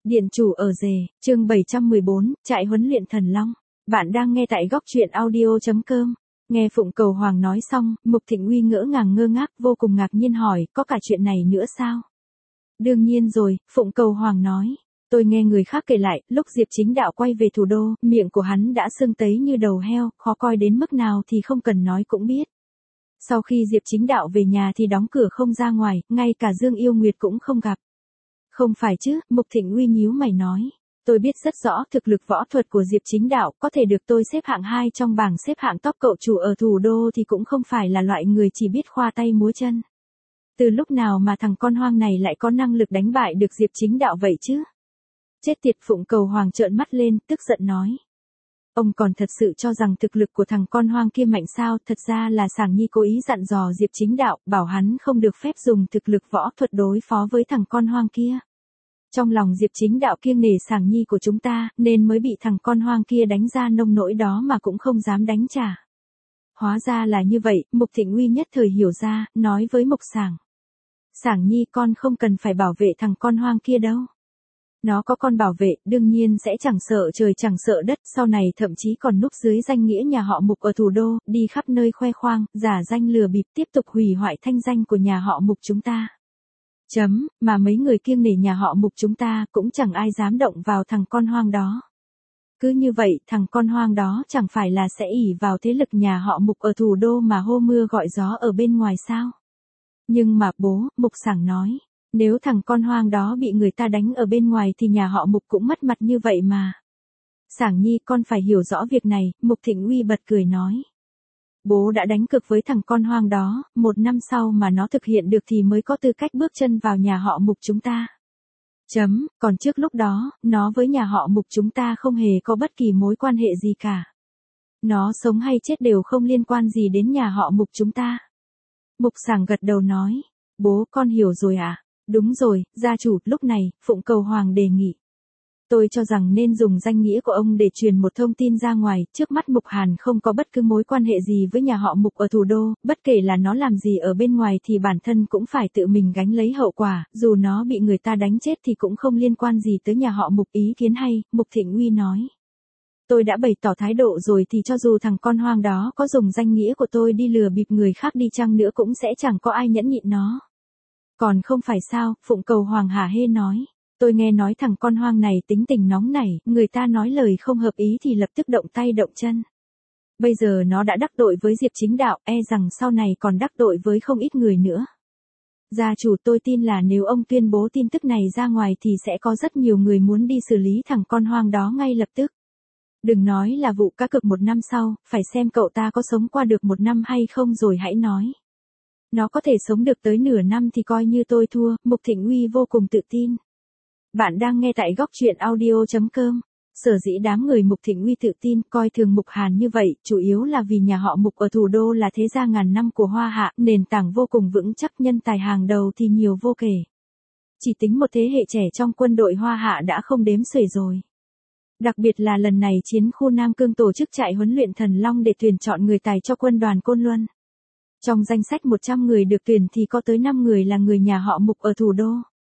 Điện chủ ở rể, chương 714, trại huấn luyện thần long. Bạn đang nghe tại góc truyện audio.com. Nghe Phụng Cầu Hoàng nói xong, Mục Thịnh Uy ngỡ ngàng ngơ ngác, vô cùng ngạc nhiên hỏi, có cả chuyện này nữa sao? Đương nhiên rồi, Phụng Cầu Hoàng nói. Tôi nghe người khác kể lại, lúc Diệp Chính Đạo quay về thủ đô, miệng của hắn đã sưng tấy như đầu heo, khó coi đến mức nào thì không cần nói cũng biết. Sau khi Diệp Chính Đạo về nhà thì đóng cửa không ra ngoài, ngay cả Dương Yêu Nguyệt cũng không gặp. Không phải chứ, Mục Thịnh Uy nhíu mày nói. Tôi biết rất rõ thực lực võ thuật của Diệp Chính Đạo, có thể được tôi xếp hạng 2 trong bảng xếp hạng top cậu chủ ở thủ đô thì cũng không phải là loại người chỉ biết khoa tay múa chân. Từ lúc nào mà thằng con hoang này lại có năng lực đánh bại được Diệp Chính Đạo vậy chứ? Chết tiệt, Phụng Cầu Hoàng trợn mắt lên, tức giận nói. Ông còn thật sự cho rằng thực lực của thằng con hoang kia mạnh sao? Thật ra là Sảng Nhi cố ý dặn dò Diệp Chính Đạo, bảo hắn không được phép dùng thực lực võ thuật đối phó với thằng con hoang kia. Trong lòng Diệp Chính Đạo kiêng nể Sảng Nhi của chúng ta, nên mới bị thằng con hoang kia đánh ra nông nỗi đó mà cũng không dám đánh trả. Hóa ra là như vậy, Mục Thịnh Uy nhất thời hiểu ra, nói với Mục Sảng. Sảng Nhi, con không cần phải bảo vệ thằng con hoang kia đâu. Nó có con bảo vệ, đương nhiên sẽ chẳng sợ trời chẳng sợ đất, sau này thậm chí còn núp dưới danh nghĩa nhà họ Mục ở thủ đô, đi khắp nơi khoe khoang, giả danh lừa bịp, tiếp tục hủy hoại thanh danh của nhà họ Mục chúng ta. Mà mấy người kiêng nể nhà họ Mục chúng ta cũng chẳng ai dám động vào thằng con hoang đó. Cứ như vậy, thằng con hoang đó chẳng phải là sẽ ỷ vào thế lực nhà họ Mục ở thủ đô mà hô mưa gọi gió ở bên ngoài sao? Nhưng mà bố, Mục Sảng nói, nếu thằng con hoang đó bị người ta đánh ở bên ngoài thì nhà họ Mục cũng mất mặt như vậy mà. Sảng Nhi, con phải hiểu rõ việc này, Mục Thịnh Uy bật cười nói. Bố đã đánh cược với thằng con hoang đó, 1 năm sau mà nó thực hiện được thì mới có tư cách bước chân vào nhà họ Mục chúng ta. Còn trước lúc đó, nó với nhà họ Mục chúng ta không hề có bất kỳ mối quan hệ gì cả. Nó sống hay chết đều không liên quan gì đến nhà họ Mục chúng ta. Mục Sảng gật đầu nói, bố, con hiểu rồi ạ. Đúng rồi, gia chủ, lúc này, Phụng Cầu Hoàng đề nghị. Tôi cho rằng nên dùng danh nghĩa của ông để truyền một thông tin ra ngoài, trước mắt Mục Hàn không có bất cứ mối quan hệ gì với nhà họ Mục ở thủ đô, bất kể là nó làm gì ở bên ngoài thì bản thân cũng phải tự mình gánh lấy hậu quả, dù nó bị người ta đánh chết thì cũng không liên quan gì tới nhà họ Mục. Ý kiến hay, Mục Thịnh Uy nói. Tôi đã bày tỏ thái độ rồi thì cho dù thằng con hoang đó có dùng danh nghĩa của tôi đi lừa bịp người khác đi chăng nữa cũng sẽ chẳng có ai nhẫn nhịn nó. Còn không phải sao, Phụng Cầu Hoàng hả hê nói. Tôi nghe nói thằng con hoang này tính tình nóng nảy, người ta nói lời không hợp ý thì lập tức động tay động chân. Bây giờ nó đã đắc tội với Diệp Chính Đạo, e rằng sau này còn đắc tội với không ít người nữa. Gia chủ, tôi tin là nếu ông tuyên bố tin tức này ra ngoài thì sẽ có rất nhiều người muốn đi xử lý thằng con hoang đó ngay lập tức. Đừng nói là vụ cá cược 1 năm sau, phải xem cậu ta có sống qua được 1 năm hay không rồi hãy nói. Nó có thể sống được tới nửa năm thì coi như tôi thua, Mục Thịnh Uy vô cùng tự tin. Bạn đang nghe tại góc truyện audio.com. Sở dĩ đám người Mục Thịnh Uy tự tin, coi thường Mục Hàn như vậy, chủ yếu là vì nhà họ Mục ở thủ đô là thế gia ngàn năm của Hoa Hạ, nền tảng vô cùng vững chắc, nhân tài hàng đầu thì nhiều vô kể. Chỉ tính một thế hệ trẻ trong quân đội Hoa Hạ đã không đếm xuể rồi. Đặc biệt là lần này chiến khu Nam Cương tổ chức trại huấn luyện thần long để tuyển chọn người tài cho quân đoàn Côn Luân. Trong danh sách 100 người được tuyển thì có tới 5 người là người nhà họ Mục ở thủ đô.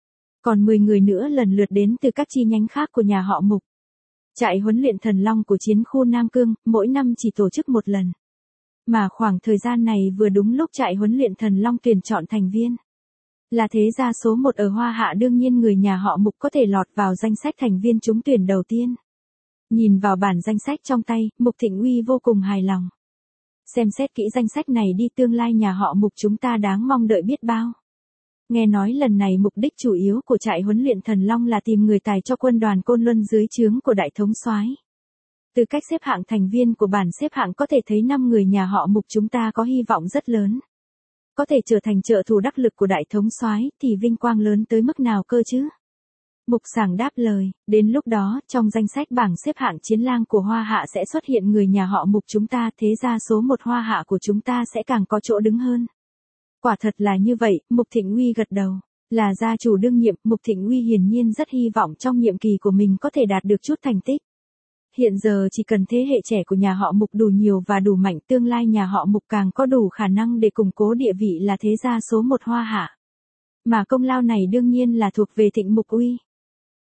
Còn 10 người nữa lần lượt đến từ các chi nhánh khác của nhà họ Mục. Trại huấn luyện thần long của chiến khu Nam Cương, mỗi năm chỉ tổ chức 1 lần. Mà khoảng thời gian này vừa đúng lúc trại huấn luyện thần long tuyển chọn thành viên. Là thế gia số 1 ở Hoa Hạ, đương nhiên người nhà họ Mục có thể lọt vào danh sách thành viên trúng tuyển đầu tiên. Nhìn vào bản danh sách trong tay, Mục Thịnh Uy vô cùng hài lòng. Xem xét kỹ danh sách này đi, tương lai nhà họ Mục chúng ta đáng mong đợi biết bao. Nghe nói lần này mục đích chủ yếu của trại huấn luyện thần long là tìm người tài cho quân đoàn Côn Luân dưới trướng của đại thống soái. Từ cách xếp hạng thành viên của bản xếp hạng có thể thấy 5 người nhà họ Mục chúng ta có hy vọng rất lớn. Có thể trở thành trợ thủ đắc lực của đại thống soái thì vinh quang lớn tới mức nào cơ chứ? Mục Sảng đáp lời, đến lúc đó, trong danh sách bảng xếp hạng chiến lang của Hoa Hạ sẽ xuất hiện người nhà họ Mục chúng ta, thế gia số 1 Hoa Hạ của chúng ta sẽ càng có chỗ đứng hơn. Quả thật là như vậy, Mục Thịnh Uy gật đầu. Là gia chủ đương nhiệm, Mục Thịnh Uy hiển nhiên rất hy vọng trong nhiệm kỳ của mình có thể đạt được chút thành tích. Hiện giờ chỉ cần thế hệ trẻ của nhà họ Mục đủ nhiều và đủ mạnh, tương lai nhà họ Mục càng có đủ khả năng để củng cố địa vị là thế gia số 1 Hoa Hạ. Mà công lao này đương nhiên là thuộc về Thịnh Mục Uy.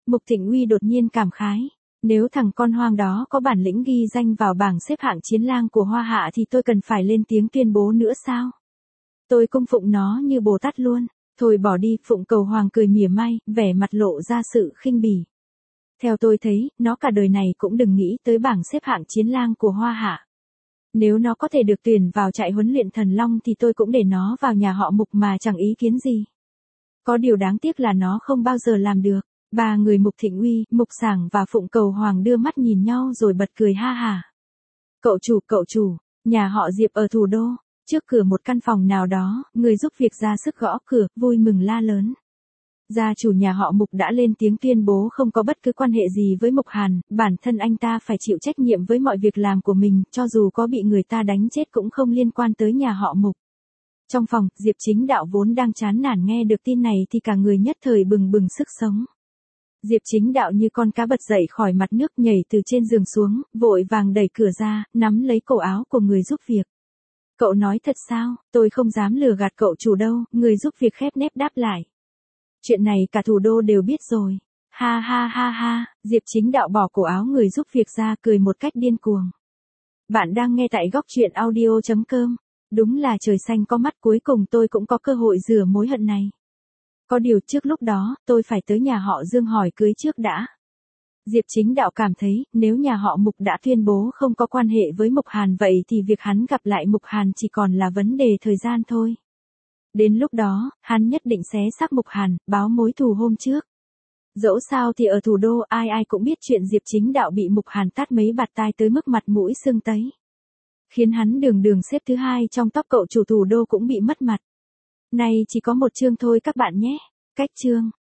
Mục Thịnh Uy đột nhiên cảm khái. Nếu thằng con hoang đó có bản lĩnh ghi danh vào bảng xếp hạng chiến lang của Hoa Hạ thì tôi cần phải lên tiếng tuyên bố nữa sao? Tôi cung phụng nó như Bồ Tát luôn. Thôi bỏ đi, Phụng Cầu Hoàng cười mỉa mai, vẻ mặt lộ ra sự khinh bỉ. Theo tôi thấy, nó cả đời này cũng đừng nghĩ tới bảng xếp hạng chiến lang của Hoa Hạ. Nếu nó có thể được tuyển vào trại huấn luyện Thần Long thì tôi cũng để nó vào nhà họ Mục mà chẳng ý kiến gì. Có điều đáng tiếc là nó không bao giờ làm được. Ba người Mục Thịnh Uy, Mục Sảng và Phụng Cầu Hoàng đưa mắt nhìn nhau rồi bật cười ha hả. Cậu chủ, nhà họ Diệp ở thủ đô. Trước cửa một căn phòng nào đó, người giúp việc ra sức gõ cửa, vui mừng la lớn. Gia chủ nhà họ Mục đã lên tiếng tuyên bố không có bất cứ quan hệ gì với Mục Hàn, bản thân anh ta phải chịu trách nhiệm với mọi việc làm của mình, cho dù có bị người ta đánh chết cũng không liên quan tới nhà họ Mục. Trong phòng, Diệp Chính Đạo vốn đang chán nản nghe được tin này thì cả người nhất thời bừng bừng sức sống. Diệp Chính Đạo như con cá bật dậy khỏi mặt nước, nhảy từ trên giường xuống, vội vàng đẩy cửa ra, nắm lấy cổ áo của người giúp việc. Cậu nói thật sao? Tôi không dám lừa gạt cậu chủ đâu, người giúp việc khép nép đáp lại. Chuyện này cả thủ đô đều biết rồi. Ha ha ha ha, Diệp Chính Đạo bỏ cổ áo người giúp việc ra, cười một cách điên cuồng. Bạn đang nghe tại góc truyện audio.com. Đúng là trời xanh có mắt, cuối cùng tôi cũng có cơ hội rửa mối hận này. Có điều trước lúc đó, tôi phải tới nhà họ Dương hỏi cưới trước đã. Diệp Chính Đạo cảm thấy, nếu nhà họ Mục đã tuyên bố không có quan hệ với Mục Hàn vậy thì việc hắn gặp lại Mục Hàn chỉ còn là vấn đề thời gian thôi. Đến lúc đó, hắn nhất định xé xác Mục Hàn, báo mối thù hôm trước. Dẫu sao thì ở thủ đô ai ai cũng biết chuyện Diệp Chính Đạo bị Mục Hàn tát mấy bạt tai tới mức mặt mũi sưng tấy. Khiến hắn đường đường xếp thứ 2 trong top cậu chủ thủ đô cũng bị mất mặt. Này chỉ có một chương thôi các bạn nhé. Cách chương.